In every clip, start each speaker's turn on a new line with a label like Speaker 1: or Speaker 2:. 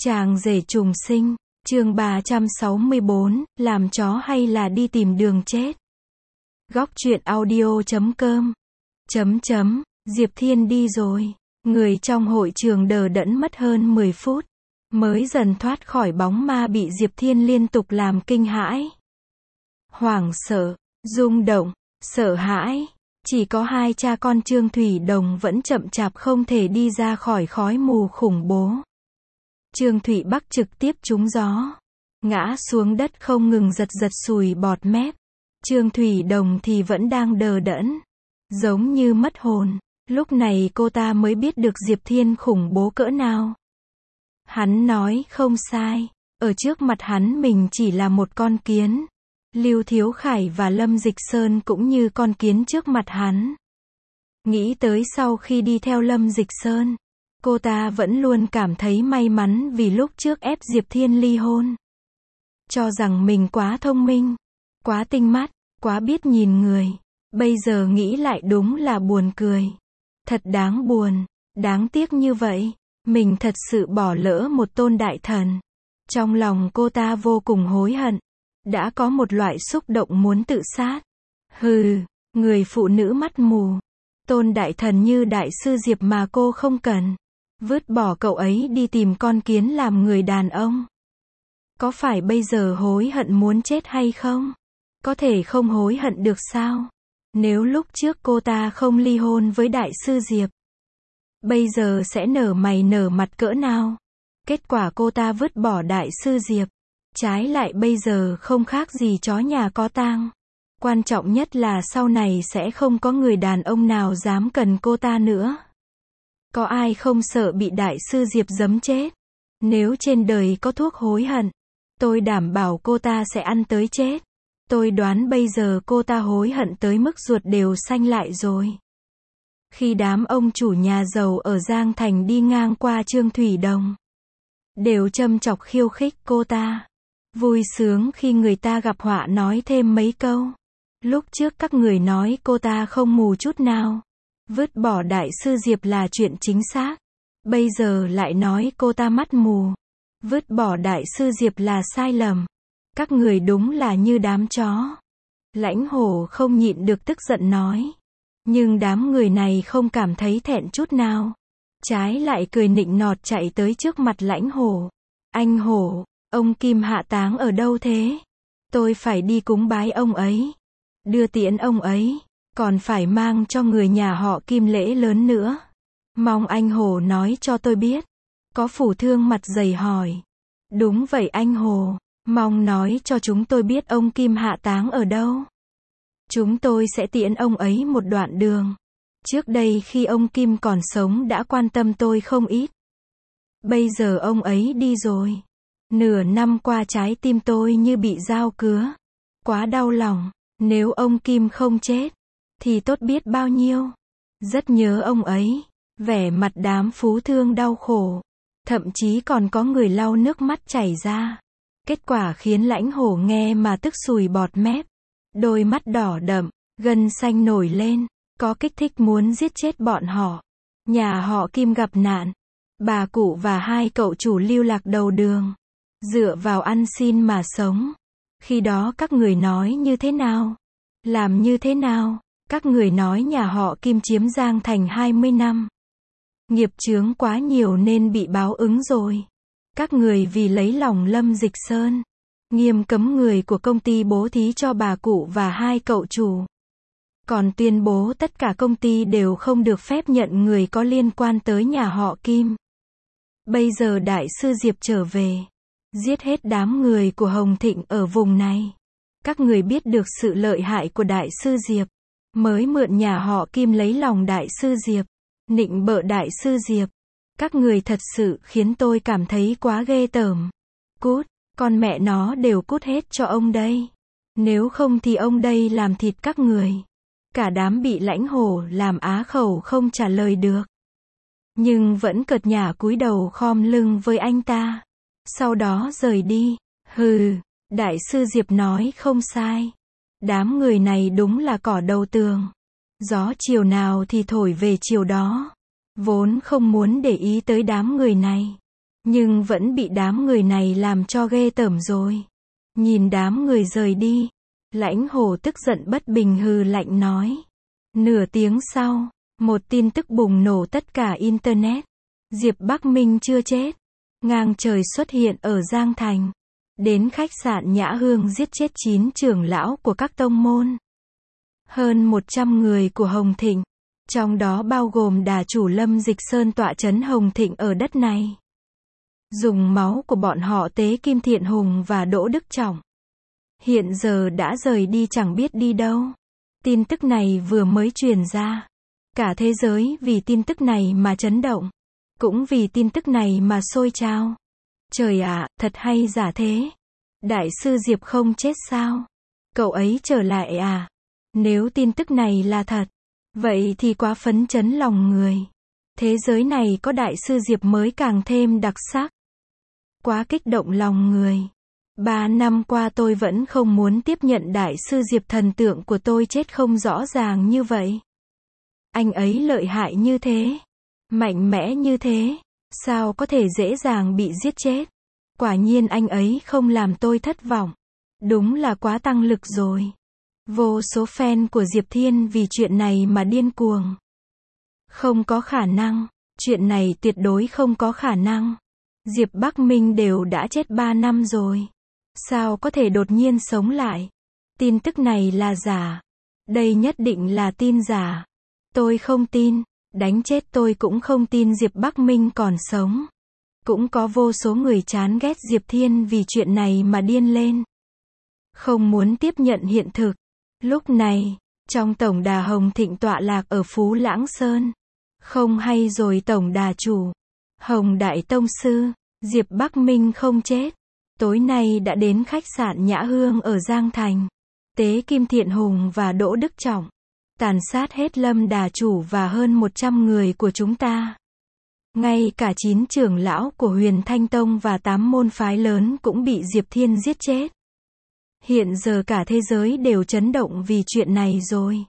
Speaker 1: Chàng rể trùng sinh, chương 364, làm chó hay là đi tìm đường chết. Góc truyện audio.com. Diệp Thiên đi rồi. Người trong hội trường đờ đẫn mất hơn 10 phút. Mới dần thoát khỏi bóng ma bị Diệp Thiên liên tục làm kinh hãi. Hoảng sợ, rung động, sợ hãi. Chỉ có hai cha con Trương Thủy Đồng vẫn chậm chạp không thể đi ra khỏi khói mù khủng bố. Trương Thủy Bắc trực tiếp trúng gió, ngã xuống đất không ngừng giật sùi bọt mép. Trương Thủy Đồng thì vẫn đang đờ đẫn, giống như mất hồn. Lúc này cô ta mới biết được Diệp Thiên khủng bố cỡ nào. Hắn nói không sai, ở trước mặt hắn mình chỉ là một con kiến. Lưu Thiếu Khải và Lâm Dịch Sơn cũng như con kiến trước mặt hắn. Nghĩ tới sau khi đi theo Lâm Dịch Sơn, cô ta vẫn luôn cảm thấy may mắn vì lúc trước ép Diệp Thiên ly hôn. Cho rằng mình quá thông minh, quá tinh mắt, quá biết nhìn người. Bây giờ nghĩ lại đúng là buồn cười. Thật đáng buồn, đáng tiếc như vậy. Mình thật sự bỏ lỡ một tôn đại thần. Trong lòng cô ta vô cùng hối hận. Đã có một loại xúc động muốn tự sát. Hừ, người phụ nữ mắt mù. Tôn đại thần như đại sư Diệp mà cô không cần. Vứt bỏ cậu ấy đi tìm con kiến làm người đàn ông. Có phải bây giờ hối hận muốn chết hay không? Có thể không hối hận được sao? Nếu lúc trước cô ta không ly hôn với đại sư Diệp, bây giờ sẽ nở mày nở mặt cỡ nào? Kết quả cô ta vứt bỏ đại sư Diệp. Trái lại bây giờ không khác gì chó nhà có tang. Quan trọng nhất là sau này sẽ không có người đàn ông nào dám cần cô ta nữa. Có ai không sợ bị đại sư Diệp giấm chết? Nếu trên đời có thuốc hối hận, tôi đảm bảo cô ta sẽ ăn tới chết. Tôi đoán bây giờ cô ta hối hận tới mức ruột đều xanh lại rồi. Khi đám ông chủ nhà giàu ở Giang Thành đi ngang qua Trương Thủy Đồng, đều châm chọc khiêu khích cô ta. Vui sướng khi người ta gặp họa nói thêm mấy câu. Lúc trước các người nói cô ta không mù chút nào. Vứt bỏ đại sư Diệp là chuyện chính xác. Bây giờ lại nói cô ta mắt mù. Vứt bỏ đại sư Diệp là sai lầm. Các người đúng là như đám chó. Lãnh Hổ không nhịn được tức giận nói. Nhưng đám người này không cảm thấy thẹn chút nào. Trái lại cười nịnh nọt chạy tới trước mặt Lãnh Hổ. Anh Hổ, ông Kim hạ táng ở đâu thế? Tôi phải đi cúng bái ông ấy. Đưa tiễn ông ấy. Còn phải mang cho người nhà họ Kim lễ lớn nữa. Mong anh Hồ nói cho tôi biết. Có phủ thương mặt dày hỏi. Đúng vậy anh Hồ. Mong nói cho chúng tôi biết ông Kim hạ táng ở đâu. Chúng tôi sẽ tiễn ông ấy một đoạn đường. Trước đây khi ông Kim còn sống đã quan tâm tôi không ít. Bây giờ ông ấy đi rồi. Nửa năm qua trái tim tôi như bị dao cứa. Quá đau lòng. Nếu ông Kim không chết thì tốt biết bao nhiêu. Rất nhớ ông ấy. Vẻ mặt đám phú thương đau khổ. Thậm chí còn có người lau nước mắt chảy ra. Kết quả khiến Lãnh Hổ nghe mà tức sùi bọt mép. Đôi mắt đỏ đậm, gân xanh nổi lên. Có kích thích muốn giết chết bọn họ. Nhà họ Kim gặp nạn. Bà cụ và hai cậu chủ lưu lạc đầu đường. Dựa vào ăn xin mà sống. Khi đó các người nói như thế nào? Làm như thế nào? Các người nói nhà họ Kim chiếm Giang Thành 20 năm. Nghiệp chướng quá nhiều nên bị báo ứng rồi. Các người vì lấy lòng Lâm Dịch Sơn, nghiêm cấm người của công ty bố thí cho bà cụ và hai cậu chủ. Còn tuyên bố tất cả công ty đều không được phép nhận người có liên quan tới nhà họ Kim. Bây giờ đại sư Diệp trở về, giết hết đám người của Hồng Thịnh ở vùng này. Các người biết được sự lợi hại của đại sư Diệp, mới mượn nhà họ Kim lấy lòng đại sư Diệp, nịnh bợ đại sư Diệp. Các người thật sự khiến tôi cảm thấy quá ghê tởm. Cút, con mẹ nó đều cút hết cho ông đây. Nếu không thì ông đây làm thịt các người. Cả đám bị Lãnh Hổ làm á khẩu không trả lời được. Nhưng vẫn cợt nhả cúi đầu khom lưng với anh ta. Sau đó rời đi. Hừ, đại sư Diệp nói không sai. Đám người này đúng là cỏ đầu tường. Gió chiều nào thì thổi về chiều đó. Vốn không muốn để ý tới đám người này. nhưng vẫn bị đám người này làm cho ghê tởm rồi. Nhìn đám người rời đi, Lãnh Hồ tức giận bất bình hừ lạnh nói. Nửa tiếng sau, một tin tức bùng nổ tất cả Internet. Diệp Bắc Minh chưa chết. Ngang trời xuất hiện ở Giang Thành. Đến khách sạn Nhã Hương giết chết 9 trưởng lão của các tông môn. Hơn 100 người của Hồng Thịnh. Trong đó bao gồm đà chủ Lâm Dịch Sơn tọa trấn Hồng Thịnh ở đất này. Dùng máu của bọn họ tế Kim Thiện Hùng và Đỗ Đức Trọng. Hiện giờ đã rời đi chẳng biết đi đâu. Tin tức này vừa mới truyền ra. Cả thế giới vì tin tức này mà chấn động. Cũng vì tin tức này mà sôi trào. Trời ạ, thật hay giả thế? Đại sư Diệp không chết sao? Cậu ấy trở lại à? Nếu tin tức này là thật, vậy thì quá phấn chấn lòng người. Thế giới này có đại sư Diệp mới càng thêm đặc sắc. Quá kích động lòng người. 3 năm qua tôi vẫn không muốn tiếp nhận đại sư Diệp, thần tượng của tôi chết không rõ ràng như vậy. Anh ấy lợi hại như thế, mạnh mẽ như thế, sao có thể dễ dàng bị giết chết? Quả nhiên anh ấy không làm tôi thất vọng. Đúng là quá tăng lực rồi. Vô số fan của Diệp Thiên vì chuyện này mà điên cuồng. Không có khả năng, chuyện này tuyệt đối không có khả năng. Diệp Bắc Minh đều đã chết 3 năm rồi. Sao có thể đột nhiên sống lại? Tin tức này là giả. Đây nhất định là tin giả. Tôi không tin, đánh chết tôi cũng không tin Diệp Bắc Minh còn sống. Cũng có vô số người chán ghét Diệp Thiên vì chuyện này mà điên lên. Không muốn tiếp nhận hiện thực. Lúc này, trong tổng đà Hồng Thịnh tọa lạc ở Phú Lãng Sơn. Không hay rồi tổng đà chủ. Hồng Đại Tông Sư, Diệp Bắc Minh không chết. Tối nay đã đến khách sạn Nhã Hương ở Giang Thành. Tế Kim Thiện Hùng và Đỗ Đức Trọng. Tàn sát hết Lâm đà chủ và hơn 100 người của chúng ta. Ngay cả 9 trưởng lão của Huyền Thanh Tông và 8 môn phái lớn cũng bị Diệp Thiên giết chết. Hiện giờ cả thế giới đều chấn động vì chuyện này rồi.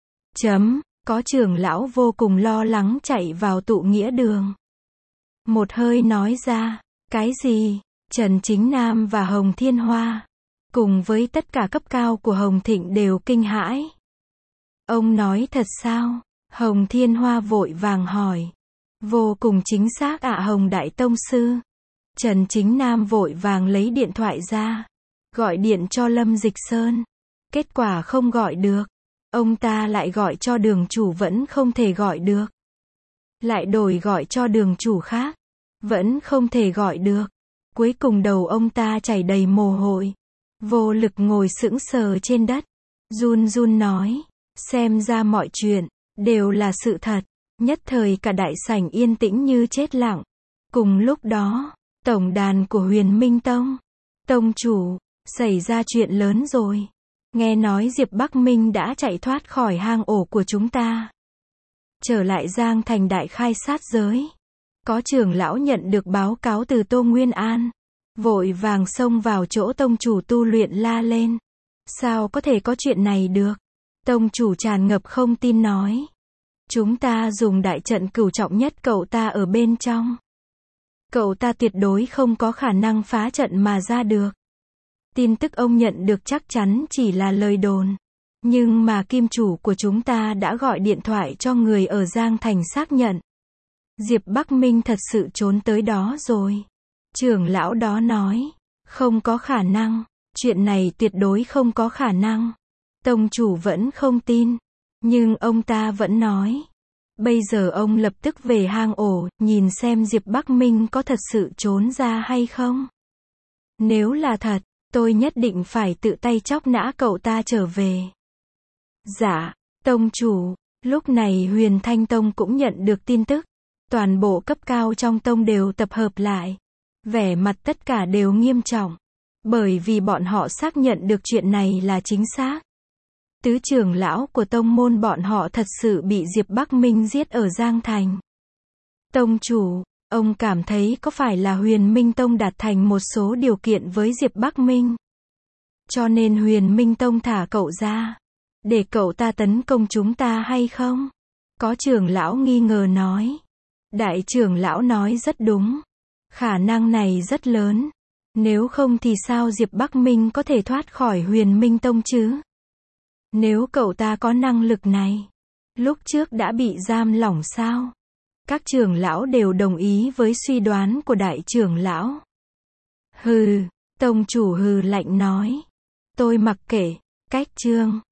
Speaker 1: Có trưởng lão vô cùng lo lắng chạy vào tụ nghĩa đường. Một hơi nói ra, cái gì? Trần Chính Nam và Hồng Thiên Hoa, cùng với tất cả cấp cao của Hồng Thịnh đều kinh hãi. Ông nói thật sao? Hồng Thiên Hoa vội vàng hỏi. Vô cùng chính xác ạ Hồng Đại Tông Sư. Trần Chính Nam vội vàng lấy điện thoại ra. Gọi điện cho Lâm Dịch Sơn. Kết quả không gọi được. Ông ta lại gọi cho đường chủ vẫn không thể gọi được. Lại đổi gọi cho đường chủ khác. Vẫn không thể gọi được. Cuối cùng đầu ông ta chảy đầy mồ hôi. Vô lực ngồi sững sờ trên đất. Run run nói. Xem ra mọi chuyện đều là sự thật. Nhất thời cả đại sảnh yên tĩnh như chết lặng. Cùng lúc đó, tổng đàn của Huyền Minh Tông. Tông chủ, xảy ra chuyện lớn rồi. Nghe nói Diệp Bắc Minh đã chạy thoát khỏi hang ổ của chúng ta. Trở lại Giang Thành đại khai sát giới. Có trưởng lão nhận được báo cáo từ Tô Nguyên An. Vội vàng xông vào chỗ tông chủ tu luyện la lên. Sao có thể có chuyện này được? Tông chủ tràn ngập không tin nói. Chúng ta dùng đại trận cửu trọng nhất cậu ta ở bên trong. Cậu ta tuyệt đối không có khả năng phá trận mà ra được. Tin tức ông nhận được chắc chắn chỉ là lời đồn. Nhưng mà kim chủ của chúng ta đã gọi điện thoại cho người ở Giang Thành xác nhận. Diệp Bắc Minh thật sự trốn tới đó rồi. Trưởng lão đó nói. Không có khả năng. Chuyện này tuyệt đối không có khả năng. Tông chủ vẫn không tin. Nhưng ông ta vẫn nói. Bây giờ ông lập tức về hang ổ, nhìn xem Diệp Bắc Minh có thật sự trốn ra hay không. Nếu là thật, tôi nhất định phải tự tay chóc nã cậu ta trở về. Dạ, tông chủ. Lúc này Huyền Thanh Tông cũng nhận được tin tức. Toàn bộ cấp cao trong tông đều tập hợp lại. Vẻ mặt tất cả đều nghiêm trọng. Bởi vì bọn họ xác nhận được chuyện này là chính xác. Tứ trưởng lão của tông môn bọn họ thật sự bị Diệp Bắc Minh giết ở Giang Thành. Tông chủ, ông cảm thấy có phải là Huyền Minh Tông đạt thành một số điều kiện với Diệp Bắc Minh? Cho nên Huyền Minh Tông thả cậu ra. Để cậu ta tấn công chúng ta hay không? Có trưởng lão nghi ngờ nói. Đại trưởng lão nói rất đúng. Khả năng này rất lớn. Nếu không thì sao Diệp Bắc Minh có thể thoát khỏi Huyền Minh Tông chứ? Nếu cậu ta có năng lực này, lúc trước đã bị giam lỏng sao? Các trưởng lão đều đồng ý với suy đoán của đại trưởng lão. Hừ, tông chủ hừ lạnh nói. Tôi mặc kệ, cách chương.